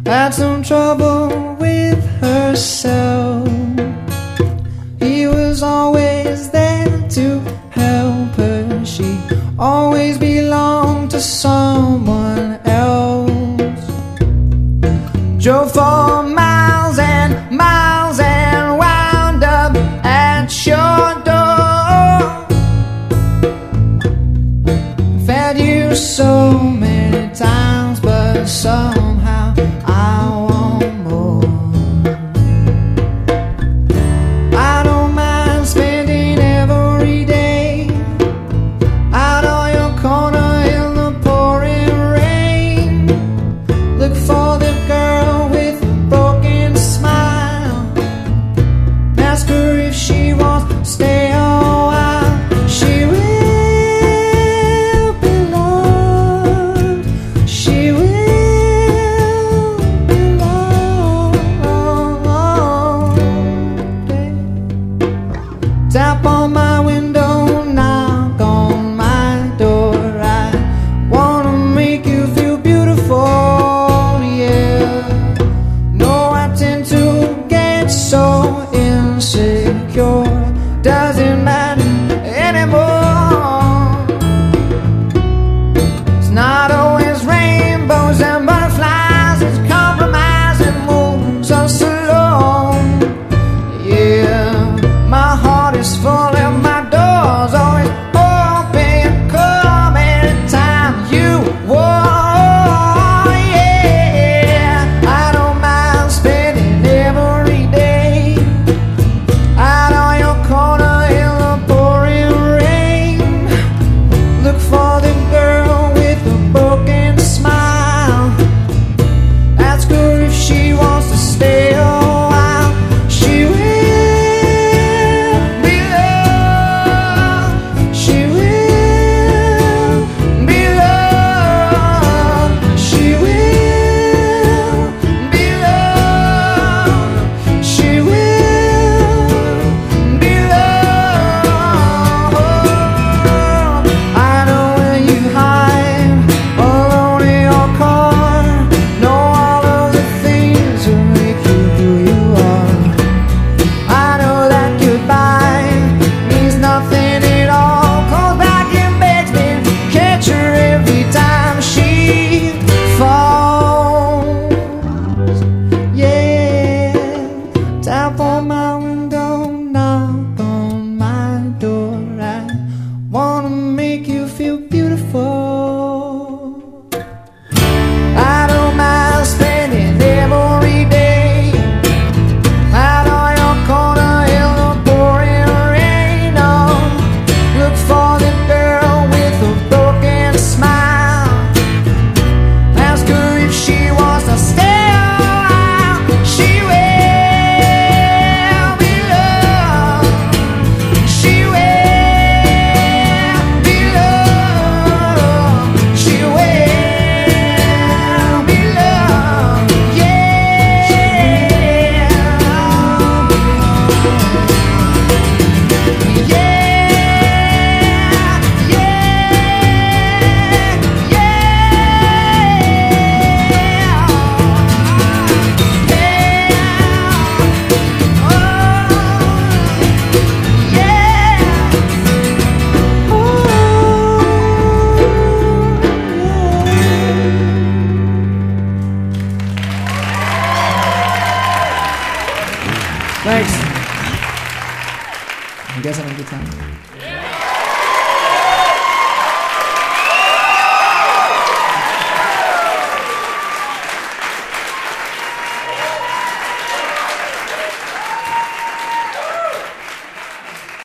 had some trouble with herself. He was always there to help her. She always belonged to someone else. Drove for miles and miles and wound up at your door. Fed you so many times, but somehow I want more. I don't mind spending every day out on your corner in the pouring rain. Look for the girl with a broken smile. Ask her if she wants to stay a while. She will be loved. She will be loved. Tap on my window, knock on my door. I wanna make you feel beautiful, yeah. No, I tend to get so insecure. Doesn't matter anymore. It's not always rainbows and butterflies. It's compromise and moves so slow. Yeah, my heart is full and my door's always open. Come anytime you want. Yeah, I don't mind spending every day out on your corner in the pouring rain. Look for the girl with a broken smile. Ask her if she wants to stay a while. She will be loved. She will be loved. She will be loved. She will be loved. I know where you hide alone in your car. Know all of the things that make you who you are. I know that goodbye means nothing at all. Calls back and begs me to catch her every time she falls. Yeah, tap on my window, knock on my door. I wanna make you feel beautiful. I don't mind spending every day out on your corner in the pouring rain. Oh, look for the girl with a broken smile. Ask her if she wants to stay a while. She will be loved. She will be loved. She will be loved. Yeah. Thanks. You guys having a good time?